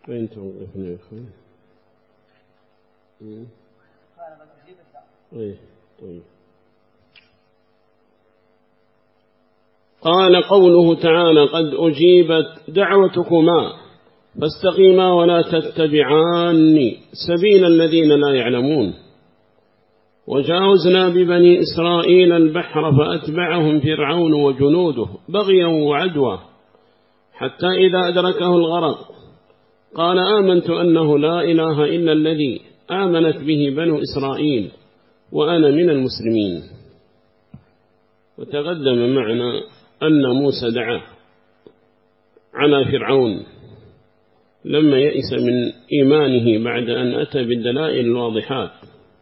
وين توقفنا يا أخوان؟ طيب. قال قوله تعالى قد أجيبت دعوتكما فاستقيما ولا تتبعان سبيل الذين لا يعلمون. وجاوزنا ببني إسرائيل البحر فأتبعهم فرعون وجنوده بغيا وعدوى حتى إذا أدركه الغرق قال آمنت أنه لا إله إلا الذي آمنت به بنو إسرائيل وأنا من المسلمين. وتقدم معنا أن موسى دعا على فرعون لما يئس من إيمانه بعد أن أتى بالدلائل الواضحات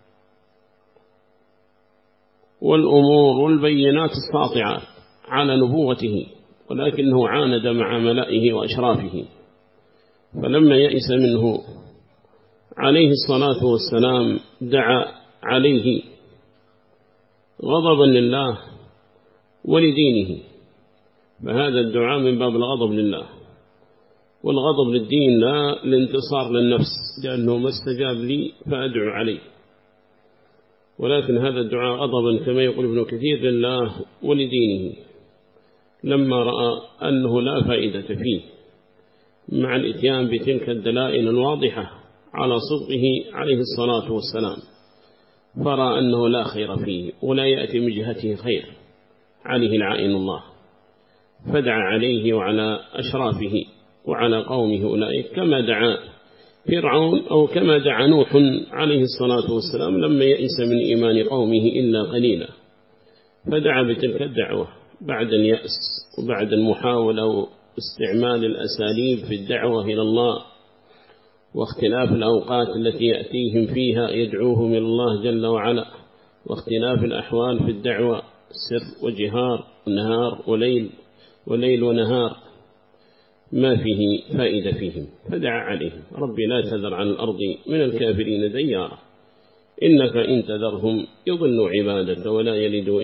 والأمور والبينات الساطعة على نبوته، ولكنه عاند مع ملئه وأشرافه. فلما يئس منه عليه الصلاة والسلام دعا عليه غضبا لله ولدينه، فهذا الدعاء من باب الغضب لله، والغضب للدين لا الانتصار للنفس، لأنه ما استجاب لي فأدعو عليه، ولكن هذا الدعاء غضبا كما يقول ابن كثير لله ولدينه، لما رأى أنه لا فائدة فيه مع الإتيان بتلك الدلائل الواضحة على صدقه عليه الصلاة والسلام، فرأى أنه لا خير فيه ولا يأتي من جهته خير عليه العائن الله، فدعا عليه وعلى أشرافه وعلى قومه أولئك كما دعا فرعون أو كما دعا نوح عليه الصلاة والسلام لما يئس من إيمان قومه إلا قليلا، فدعا بتلك الدعوة بعد اليأس وبعد المحاولة واستعمال الأساليب في الدعوة إلى الله واختلاف الأوقات التي يأتيهم فيها يدعوهم إلى الله جل وعلا، واختلاف الأحوال في الدعوة سر وجهار ونهار وليل ونهار ما فيه فائدة فيهم، فدعا عليهم ربي لا تذر عن الأرض من الكافرين ديارا إنك إن تذرهم يضلوا عبادك ولا يلدوا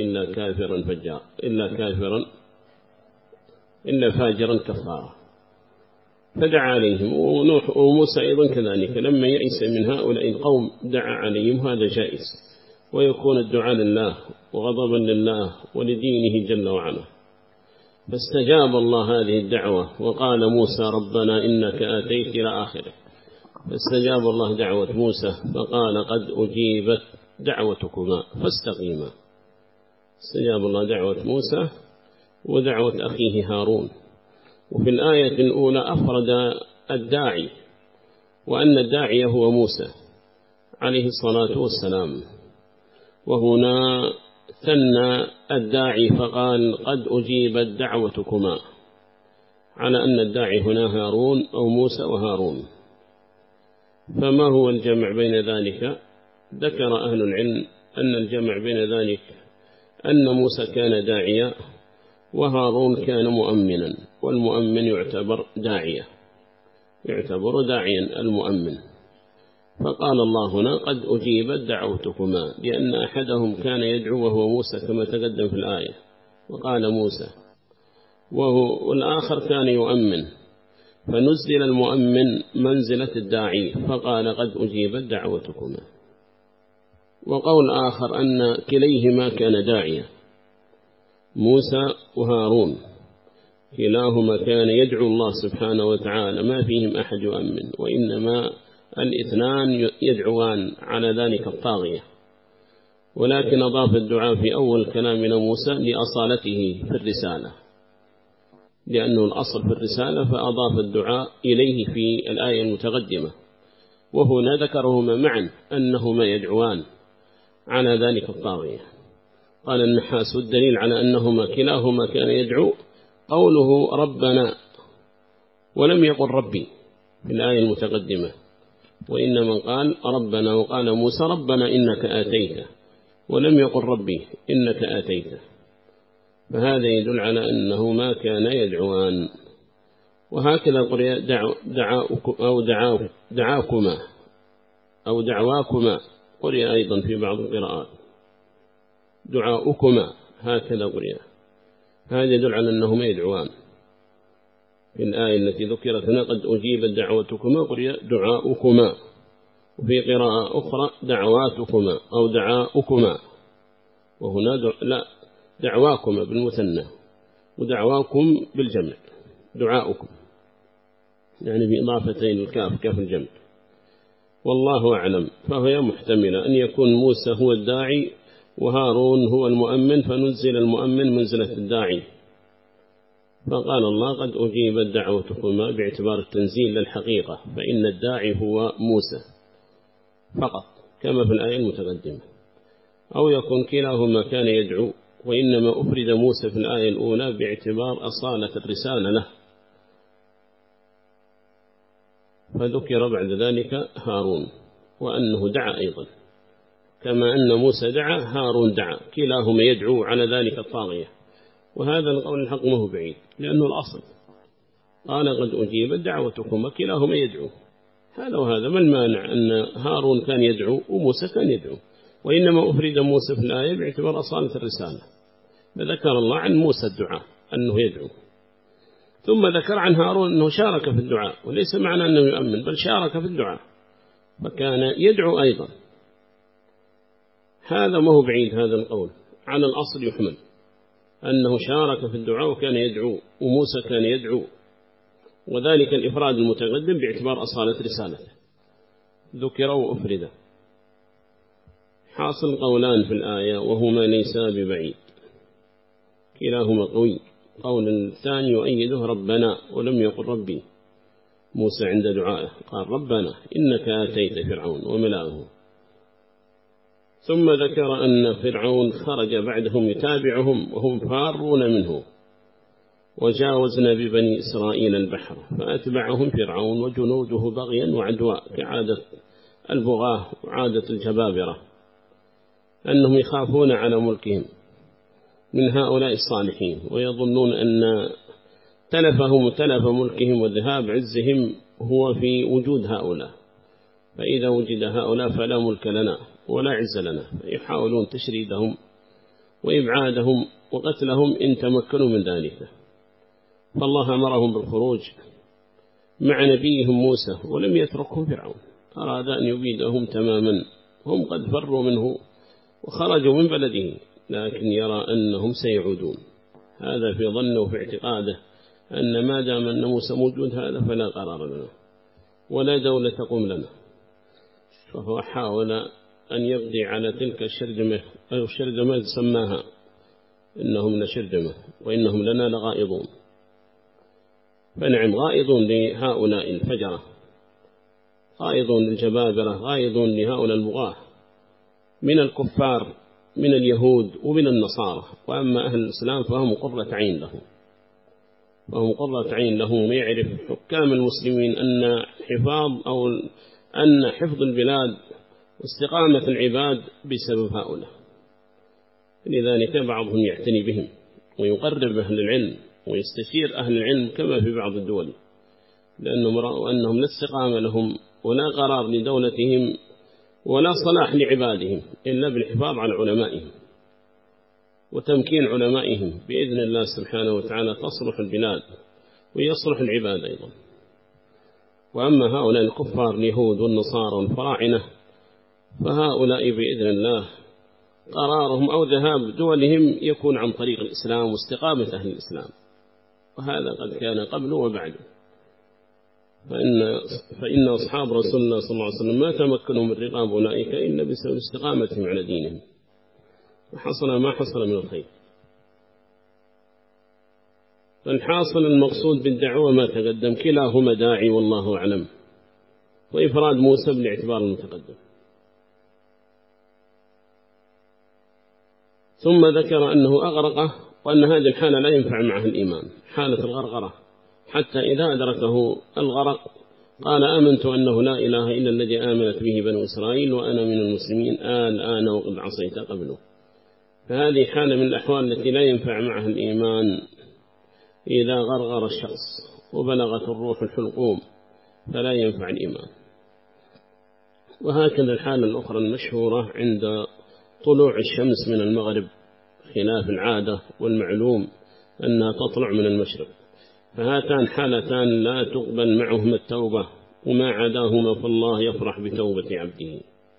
إلا فاجرا كفارا. فدعا عليهم. ونوح وموسى أيضا كذلك لما يئس من هؤلاء القوم دعا عليهم، هذا جائز، ويكون الدعاء لله وغضبا لله ولدينه جل وعلا. فاستجاب الله هذه الدعوة وقال موسى ربنا إنك آتيت إلى آخره، فاستجاب الله دعوة موسى فقال قد أجيبت دعوتكما فاستقيما. استجاب الله دعوة موسى ودعوة أخيه هارون. وفي الآية الأولى أفرد الداعي، وأن الداعي هو موسى عليه الصلاة والسلام، وهنا ثنى الداعي فقال قد أجيبت دعوتكما، على أن الداعي هنا هارون أو موسى وهارون. فما هو الجمع بين ذلك؟ ذكر أهل العلم أن الجمع بين ذلك أن موسى كان داعيا وهارون كان مؤمنا، والمؤمن يعتبر داعيا، يعتبر داعيا المؤمن. فقال الله هنا قد أجيبت دعوتكما، لأن أحدهم كان يدعو وهو موسى كما تقدم في الآية، وقال موسى والآخر كان يؤمن، فنزل المؤمن منزلة الداعي فقال قد أجيبت دعوتكما. وقول آخر أن كليهما كان داعيا، موسى وهارون كلاهما كان يدعو الله سبحانه وتعالى، ما فيهم أحد يؤمن، وإنما الاثنان يدعوان على ذلك الطاغية. ولكن أضاف الدعاء في أول كلامنا موسى لأصالته في الرسالة، لأنه الأصل في الرسالة، فأضاف الدعاء إليه في الآية المتقدمة. وهنا ذكرهما معا أنهما يدعوان على ذلك الطاغية. قال النحاس الدليل على أنهما كلاهما كان يدعو قوله ربنا، ولم يقل ربي في الآية المتقدمة، وإنما قال ربنا. وقال موسى ربنا إنك آتيت، ولم يقل ربي إنك آتيت، فهذا يدل على أنه ما كان يدعوان. وهكذا قرئ دعواكما قرئ أيضا في بعض القراءات دعاؤكما، هكذا قرئ، هذا يدل على أنهما يدعوان. في الآية التي ذكرت هنا قد أجيبت دعوتكما قرئ دعاؤكما، وفي قراءة أخرى دعواتكما أو دعاؤكما، وهنا لا دعواكما بالمثنى ودعواكم بالجمع دعاؤكم، يعني بإضافتين الكاف كاف الجمع. والله أعلم. فهي محتملة أن يكون موسى هو الداعي وهارون هو المؤمن، فنزل المؤمن منزلة الداعي، فقال الله قد أجيبت دعوتكما باعتبار التنزيل للحقيقة، فإن الداعي هو موسى فقط كما في الآية المتقدمة. أو يكون كلاهما كان يدعو، وإنما أفرد موسى في الآية الأولى باعتبار أصالة الرسالة له، فذكر بعد ذلك هارون وأنه دعا أيضا، كما أن موسى دعا هارون دعا، كلاهما يدعو على ذلك الطاغية. وهذا القول الحق ما هو بعيد، لأنه الأصل قال قد أجيبت دعوتكما كلاهما يدعو، هذا وهذا. ما المانع أن هارون كان يدعو وموسى كان يدعو، وإنما أفرد موسى في الآية باعتبار أصالة الرسالة، فذكر الله عن موسى الدعاء أنه يدعو، ثم ذكر عن هارون أنه شارك في الدعاء، وليس معنى أنه يؤمن بل شارك في الدعاء فكان يدعو أيضا. هذا ما هو بعيد، هذا القول على الأصل يحمل أنه شارك في الدعاء وكان يدعو وموسى كان يدعو، وذلك الإفراد المتقدم باعتبار أصالة رسالته ذكر وأفرد. حاصل قولان في الآية وهما ليسا ببعيد، كلاهما قوي. قول الثاني يؤيده ربنا ولم يقل ربي. موسى عند دعائه قال ربنا إنك آتيت فرعون وملأه، ثم ذكر أن فرعون خرج بعدهم يتابعهم وهم فارون منه، وجاوزنا ببني إسرائيل البحر فأتبعهم فرعون وجنوده بغيا وعدواء كعادة البغاة وعادة الجبابرة، أنهم يخافون على ملكهم من هؤلاء الصالحين، ويظنون أن تلفهم وتلف ملكهم وذهاب عزهم هو في وجود هؤلاء، فإذا وجد هؤلاء فلا ملك لنا ولا عز لنا، يحاولون تشريدهم وإبعادهم وقتلهم إن تمكنوا من ذلك. فالله أمرهم بالخروج مع نبيهم موسى ولم يتركهم فرعون، أراد أن يبيدهم تماما، هم قد فروا منه وخرجوا من بلده، لكن يرى أنهم سيعودون. هذا في ظنه وفي اعتقاده أن ما دام أن موسى موجود هذا فلا قرار لنا ولا دولة تقوم لنا، فهو حاول أن يقضي على تلك الشرذمة أو الشرذمة سماها إنهم لشرذمة وإنهم لنا لغائضون. فنعم غائضون لهؤلاء الفجرة، غائضون للجبابرة، غائضون لهؤلاء البغاة من الكفار من اليهود ومن النصارى. وأما أهل الإسلام فهم قرة عين لهم، وهم قرة عين لهم، ويعرف حكام المسلمين أن حفظ البلاد واستقامة العباد بسبب هؤلاء. لذلك بعضهم يعتني بهم ويقرب أهل العلم ويستشير أهل العلم كما في بعض الدول، لأنهم رأوا أنهم لا استقامة لهم ولا قرار لدولتهم ولا صلاح لعبادهم إلا بالحفاظ على علمائهم وتمكين علمائهم. بإذن الله سبحانه وتعالى تصلح البلاد ويصلح العباد أيضا. وأما هؤلاء الكفار اليهود والنصارى والفراعنة فهؤلاء بإذن الله قرارهم أو ذهاب دولهم يكون عن طريق الإسلام واستقامة أهل الإسلام، وهذا قد كان قبل وبعد. فإن أصحاب رسول الله صلى الله عليه وسلم ما تمكنوا من رقاب أولئك إلا بسبب استقامتهم على دينهم، وحصل ما حصل من الخير. فالحاصل المقصود بالدعوة ما تقدم، كلاهما داعي والله أعلم، وإفراد موسى بالاعتبار المتقدم. ثم ذكر أنه أغرقه، وأن هذه الحالة لا ينفع معه الإيمان، حالة الغرغرة، حتى إذا أدركه الغرق قال آمنت أنه لا إله إلا الذي آمنت به بنو إسرائيل وأنا من المسلمين الآن وقد عصيت قبله. فهذه حالة من الأحوال التي لا ينفع معها الإيمان إذا غرغر الشخص وبلغت الروح الحلقوم فلا ينفع الإيمان. وهكذا الحالة الأخرى المشهورة عند طلوع الشمس من المغرب، خلاف العادة والمعلوم أنها تطلع من المشرق، فهاتان حالتان لا تقبل معهما التوبة، وما عداهما فالله يفرح بتوبة عبده.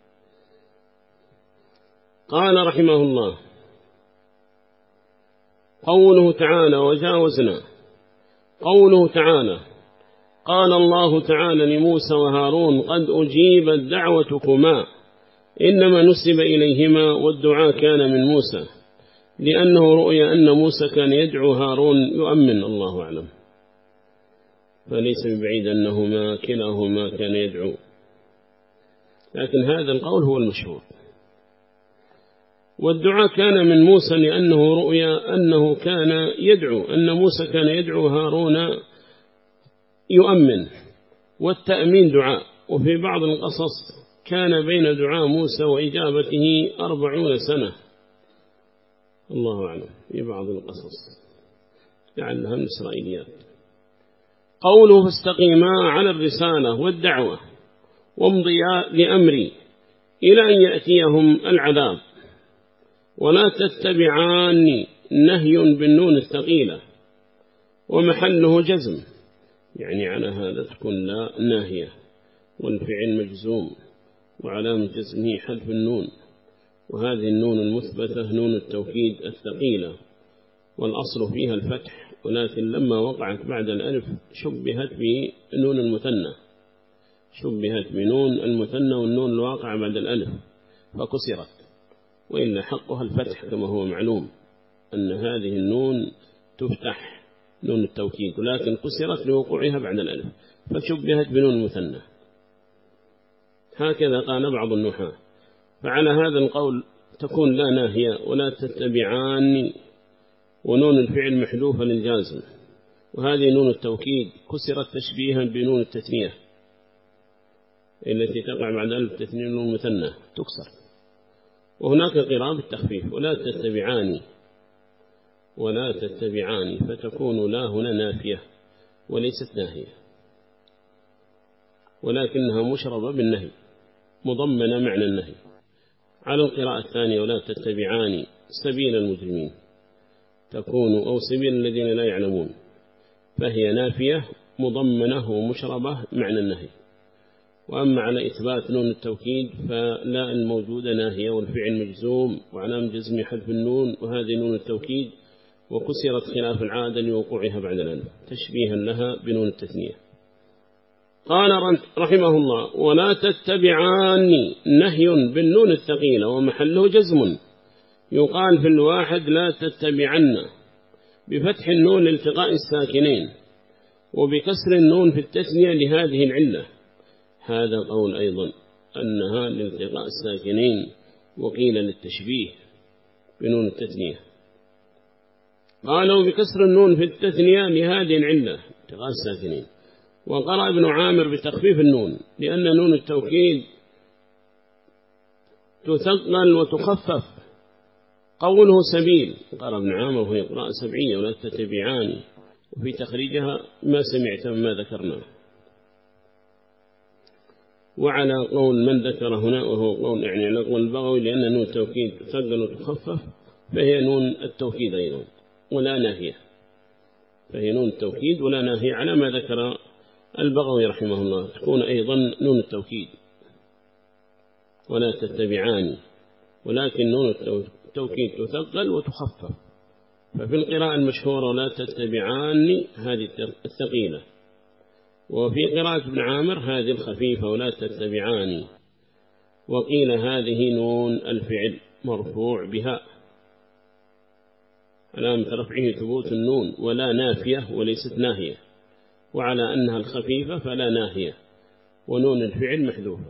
قال رحمه الله: قوله تعالى: وجاوزنا. قوله تعالى: قال الله تعالى لموسى وهارون: قد أجيبت دعوتكما، إنما نسب إليهما، والدعاء كان من موسى، لأنه رؤي أن موسى كان يدعو هارون يؤمن، الله أعلم، فليس ببعيد أنهما كلاهما كان يدعو، لكن هذا القول هو المشهور. والدعاء كان من موسى لأنه رؤي أنه كان يدعو، أن موسى كان يدعو هارون يؤمن، والتأمين دعاء. وفي بعض القصص كان بين دعاء موسى وإجابته 40 سنة، الله أعلم، في بعض القصص لعلها من إسرائيليات. قوله: فاستقيما على الرسالة والدعوة وامضيا لأمري إلى أن يأتيهم العذاب، ولا تتبعاني، نهي بالنون الثقيلة ومحله جزم، يعني على هذا تكون لا ناهية، والفعل مجزوم، وعلامة جزمه حذف النون، وهذه النون المثبتة نون التوكيد الثقيلة، والأصل فيها الفتح، ولكن لما وقعت بعد الألف شبهت بنون المثنى، شبهت بنون المثنى والنون الواقع بعد الألف فكسرت، وإلا حقها الفتح كما هو معلوم أن هذه النون تفتح نون التوكيد، ولكن كسرت لوقوعها بعد الألف فشبهت بنون المثنى، هكذا قال بعض النحاة. فعلى هذا القول تكون لا ناهية، ولا تتبعاني، ونون الفعل محذوفة للجازم، وهذه نون التوكيد كسرت تشبيها بنون التثنية التي تقع بعد ألف تثنية نون مثنى تكسر. وهناك قراءة بالتخفيف: ولا تتبعاني، ولا تتبعاني، فتكون لا هنا نافية وليست ناهية، ولكنها مشربة بالنهي، مضمنة معنى النهي. على القراءة الثانية: ولا تتبعاني سبيل المجرمين، تكون أو سبيل الذين لا يعلمون، فهي نافية مضمنة ومشربة معنى النهي. وأما على إثبات نون التوكيد فلا الموجودة ناهية، والفعل مجزوم، وعلامة جزم حذف النون، وهذه نون التوكيد، وكسرت خلاف العادة لوقوعها بعد الألف تشبيها لها بنون التثنية. قال رحمه الله: ولا تتبعاني، نهي بالنون الثقيلة ومحله جزم، يقال في الواحد لا تتبعن بفتح النون لالتقاء الساكنين، وبكسر النون في التثنية لهذه العلة. هذا قول أيضا أنها لالتقاء الساكنين، وقيل للتشبيه بنون التثنية. قالوا بكسر النون في التثنية لهذه العلة التقاء الساكنين. وقرأ ابن عامر بتخفيف النون، لأن نون التوكيد تثقل وتخفف. قوله سبيل، قرأ ابن عامر وهي قراءة سبعية: ولا تتبعاني، وفي تخريجها ما سمعت مما ذكرنا. وعلى قول من ذكر هنا، وهو قول يعني على قول البغوي، لأن نون التوكيد تثقل وتخفف، فهي نون التوكيد أيضا ولا ناهية، فهي نون التوكيد ولا ناهية على ما ذكر البغوي رحمه الله، تكون أيضا نون التوكيد ولا تتبعاني، ولكن نون التوكيد تثقل وتخفف. ففي القراءة المشهورة ولا تتبعاني هذه الثقيلة، وفي قراءة ابن عامر هذه الخفيفة ولا تتبعاني. وقيل هذه نون الفعل مرفوع بها، علامة رفعه ثبوت النون، ولا نافية وليست ناهية، وعلى أنها الخفيفة فلا ناهية، ونون الفعل محذوفة،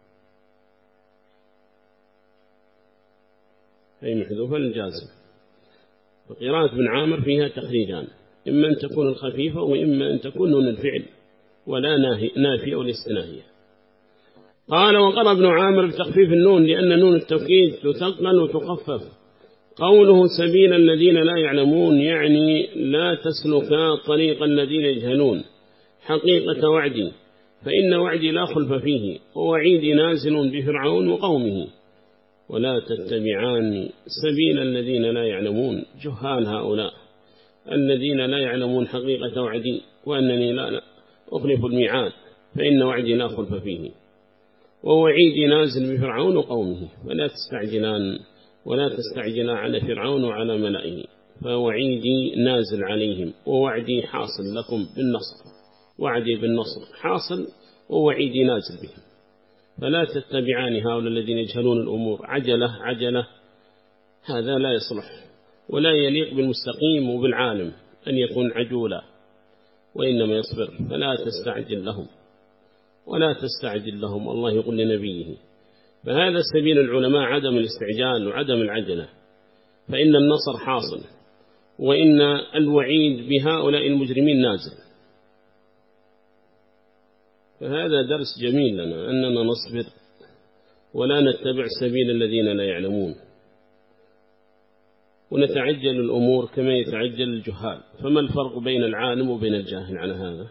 أي محذوفة للجازم. وقراءة ابن عامر فيها تخريجان: إما أن تكون الخفيفة، وإما أن تكون نون الفعل ولا نافية وليست ناهية. قال: وقرأ ابن عامر بتخفيف النون، لأن نون التوكيد تثقل وتخفف. قوله سبيل الذين لا يعلمون، يعني لا تسلكا طريق الذين يجهلون حقيقة وعدي، فإن وعدي لا خلف فيه، ووعيدي نازل بفرعون وقومه. ولا تتبعان سبيل الذين لا يعلمون، جهال هؤلاء، الذين لا يعلمون حقيقة وعدي وأنني لا أخلف الميعاد فإن وعدي لا خلف فيه، ووعيدي نازل بفرعون وقومه، ولا تستعجلا على فرعون وعلى ملئه، فوعيدي نازل عليهم ووعدي حاصل لكم بالنصر، وعدي بالنصر حاصل ووعيدي نازل بهم، فلا تتبعان هؤلاء الذين يجهلون الأمور عجلة، هذا لا يصلح ولا يليق بالمستقيم وبالعالم أن يكون عجولا، وإنما يصبر، ولا تستعجل لهم الله يقول لنبيه. فهذا سبيل العلماء عدم الاستعجال وعدم العجلة، فإن النصر حاصل وإن الوعيد بهؤلاء المجرمين نازل. فهذا درس جميل لنا أننا نصبر ولا نتبع سبيل الذين لا يعلمون، ونتعجل الأمور كما يتعجل الجهال. فما الفرق بين العالم وبين الجاهل على هذا؟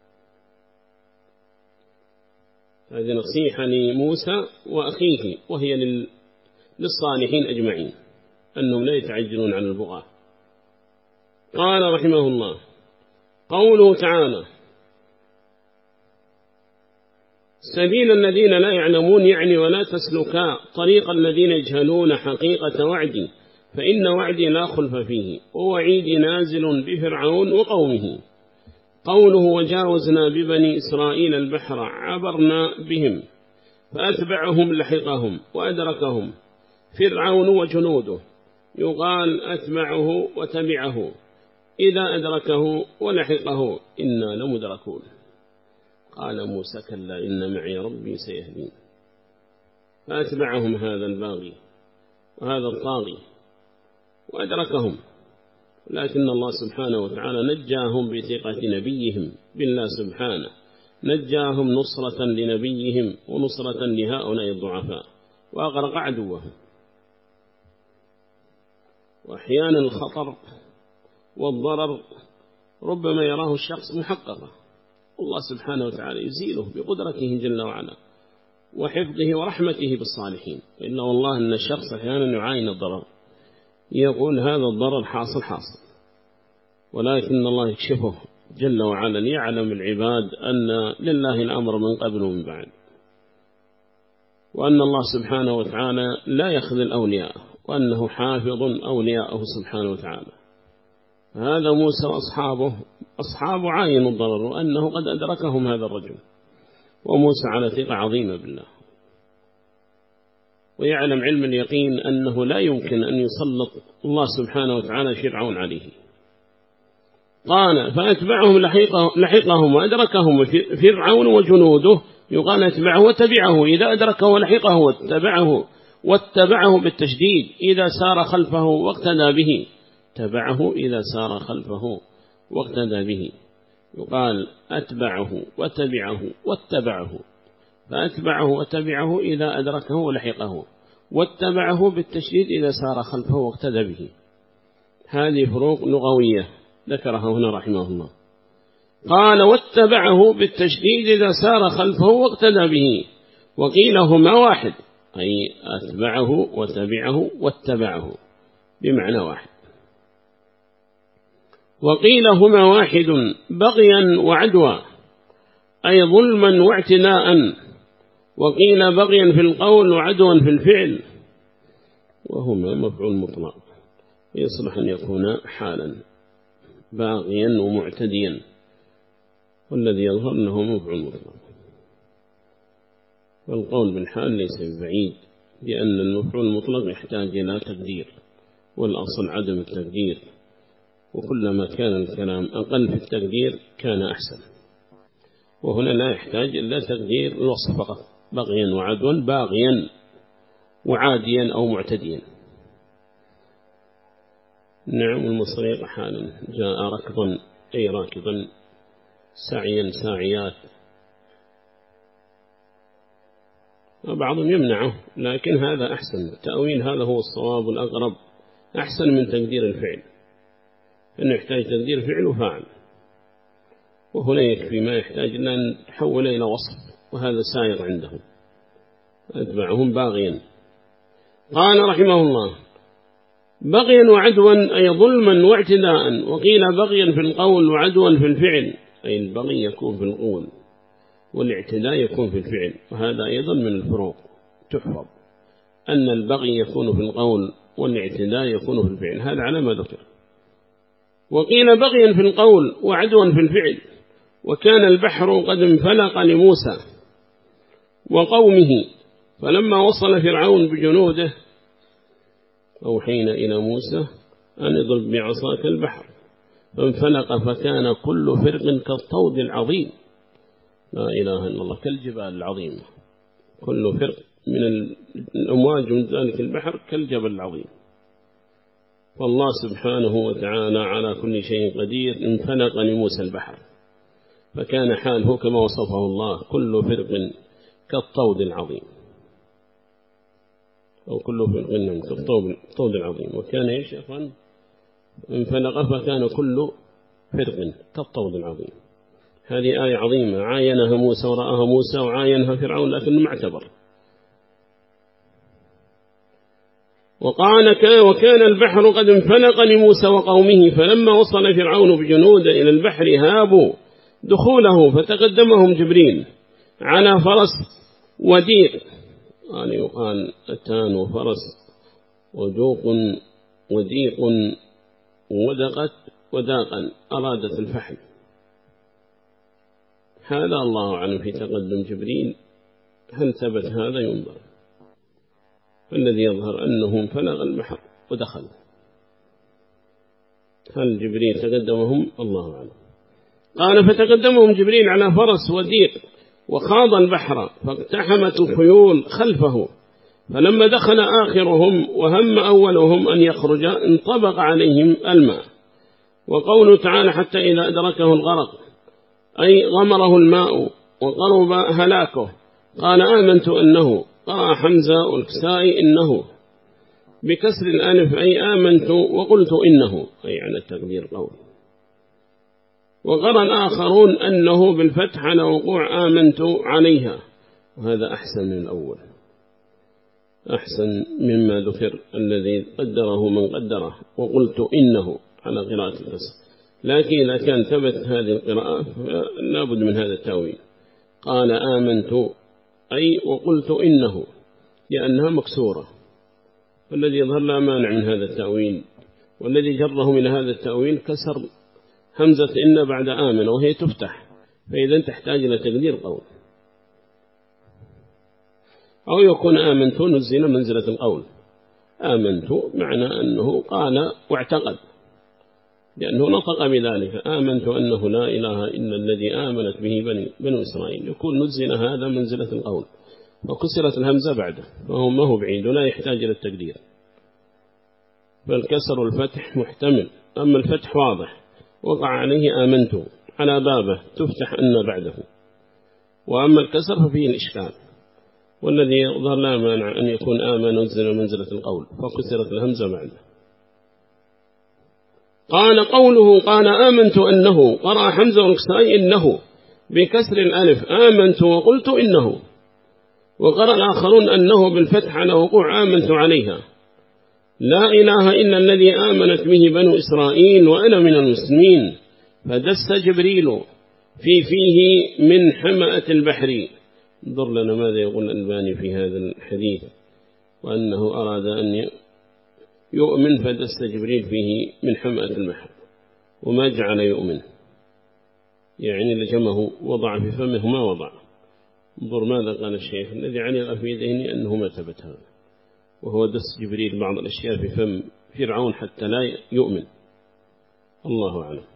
هذه نصيحة لموسى وأخيه، وهي للصالحين أجمعين أنهم لا يتعجلون عن البغاة. قال رحمه الله: قوله تعالى: سبيل الذين لا يعلمون، يعني ولا تسلكا طريق الذين يجهلون حقيقة وعدي فإن وعدي لا خلف فيه، ووعيدي نازل بفرعون وقومه. قوله: وجاوزنا ببني إسرائيل البحر عبرنا بهم فأتبعهم لحقهم وأدركهم فرعون وجنوده، يقال أتبعه وتبعه إذا أدركه ولحقه إنا لمدركون. قال موسى: كلا إن معي ربي سيهدين. فأتبعهم هذا الباغي وهذا الطاغي وأدركهم، لكن الله سبحانه وتعالى نجاهم بثقة نبيهم بالله سبحانه، نجاهم نصرة لنبيهم ونصرة لهؤلاء الضعفاء، وأغرق عدوهم. وأحيانا الخطر والضرر ربما يراه الشخص محققة، الله سبحانه وتعالى يزيله بقدرته جل وعلا وحفظه ورحمته بالصالحين. إلا والله أن الشخص أحيانا يعاين الضرر، يقول هذا الضرر حاصل، ولكن الله يكشفه جل وعلا ليعلم العباد أن لله الأمر من قبل ومن بعد، وأن الله سبحانه وتعالى لا يخذل أولياءه، وأنه حافظ أولياءه سبحانه وتعالى. هذا موسى أصحاب عاين الضرر، وأنه قد أدركهم هذا الرجل، وموسى على ثقة عظيمة بالله، ويعلم علم اليقين أنه لا يمكن أن يسلط الله سبحانه وتعالى فرعون عليه. قال: فأتبعهم لحقهم وأدركهم فرعون وجنوده، يقال أتبعه وتبعه إذا أدركه ولحقه، واتبعه بالتشديد إذا سار خلفه واقتدى به، تبعه إذا سار خلفه واقتدى به، يقال أتبعه وتبعه واتبعه، فأتبعه وتبعه إذا أدركه ولحقه، واتبعه بالتشديد إذا سار خلفه واقتدى به. هذه فروق لغوية ذكرها هنا رحمه الله. قال: واتبعه بالتشديد إذا سار خلفه واقتدى به، وقيل هما واحد، أي أتبعه وتبعه واتبعه بمعنى واحد. وقيل هما واحد بغيا وعدوى، أي ظلما واعتداء، وقيل بغيا في القول وعدوا في الفعل، وهما مفعول مطلق، يصلح أن يكون حالا، باغيا ومعتديا، والذي يظهر أنه مفعول مطلق. والقول بالحال ليس ببعيد، لأن المفعول المطلق يحتاج إلى تقدير، والأصل عدم التقدير، وكلما كان الكلام أقل في التقدير كان أحسن. وهنا لا يحتاج إلا تقدير الوصف فقط، بغيا وعدوا، باغيا وعاديا أو معتديا. نعم. المصريق حالا جاء ركضا أي راكضا، سعيا ساعيات، وبعضهم يمنعه، لكن هذا أحسن تأويل، هذا هو الصواب الأقرب، أحسن من تقدير الفعل، إنه يحتاج تقدير فعل وفاعل، وهنا يكفي ما يحتاج إلا أن تحول إلى وصف، وهذا سائر عندهم. أتبعهم باغيا. قال رحمه الله: بغيا وعدوا أي ظلما واعتداء، وقيل بغيا في القول وعدوا في الفعل، أي البغي يكون في القول والاعتداء يكون في الفعل. وهذا أيضا من الفروق تحفظ، أن البغي يكون في القول والاعتداء يكون في الفعل، هذا على ما ذكر. وقيل بغيا في القول وعدوا في الفعل. وكان البحر قد انفلق لموسى وقومه، فلما وصل فرعون بجنوده أوحينا إلى موسى أن اضرب بعصاك البحر، فانفلق فكان كل فرق كالطود العظيم. لا إله إلا الله، كالجبال العظيمة، كل فرق من الأمواج من ذلك البحر كالجبل العظيم. والله سبحانه وتعالى على كل شيء قدير. انفلق لموسى البحر فكان حاله كما وصفه الله، كل فرق كالطود العظيم، أو كل فرق منهم كالطود العظيم. وكان إيش يا أخوان؟ انفلق فكان كل فرق كالطود العظيم. هذه آية عظيمة عاينها موسى ورآها موسى وعاينها فرعون لكنه ما اعتبر. وكان البحر قد انفلق لموسى وقومه، فلما وصل فرعون بجنوده إلى البحر هابوا دخوله، فتقدمهم جبريل على فرس وديق، يعني يقال أتان وفرس ودوق وديق ودقت وداقا، أرادت الفحل. هذا الله أعلم في تقدم جبريل، هل ثبت هذا ينظر، فالذي يظهر أنه انفلق البحر ودخل. هل جبريل تقدمهم؟ الله أعلم. قال فتقدمهم جبريل على فرس وديق وخاض البحر، فاقتحمت الخيول خلفه، فلما دخل آخرهم وهم أولهم أن يخرج انطبق عليهم الماء. وقوله تعالى حتى إذا أدركه الغرق، أي غمره الماء وقرب هلاكه. قال آمنت أنه، قرأ حمزة والكسائي إنه بكسر الألف، أي آمنت وقلت إنه، أي على التقدير قول. وقرأ الآخرون أنه بالفتح على وقوع آمنت عليها، وهذا أحسن من الأول، أحسن مما ذكر الذي قدره من قدره وقلت إنه على قراءة الكسر. لكن إذا كان ثبت هذه القراءة لا بد من هذا التأويل. قال آمنت أي وقلت إنه، لأنها مكسورة، والذي يظهر لا مانع من هذا التأويل. والذي جره من هذا التأويل كسر همزة إن بعد آمن وهي تفتح، فإذا تحتاج إلى تقدير قول، أو يكون آمنت نزل منزلة القول. آمنت معنى أنه قال واعتقد، لأنه نطق بذلك، آمنت أنه لا إله إلا الذي آمنت به بنو إسرائيل، يكون نزل هذا منزلة القول، وكسرت الهمزة بعده، فهو ما هو بعيد ولا يحتاج إلى التقدير. فالكسر والفتح محتمل، أما الفتح واضح وقع عليه آمنت على بابه تفتح أن بعده، وأما الكسر ففيه الإشكال. والذي يظهر لا مانع أن يكون آمن نزل منزلة القول، فكسرت الهمزة بعده. قال قوله قال آمنت أنه، قرأ حمزة والكسائي إنه بكسر الألف، آمنت وقلت إنه. وقرأ الآخرون أنه بالفتح على وقوع آمنت عليها، لا إله إلا الذي آمنت به بنو إسرائيل وأنا من المسلمين، فدس جبريل فيه من حمأة البحر. انظر لنا ماذا يقول الألباني في هذا الحديث، وأنه أراد أن يؤمن فدس جبريل فيه من حمأة البحر، وما جعل يؤمن، يعني لجمه وضع في فمه ما وضع. انظر ماذا قال الشيخ الذي علق في ذهني أنه ما ثبت هذا، وهو دس جبريل بعض الأشياء في فم فرعون حتى لا يؤمن. الله أعلم.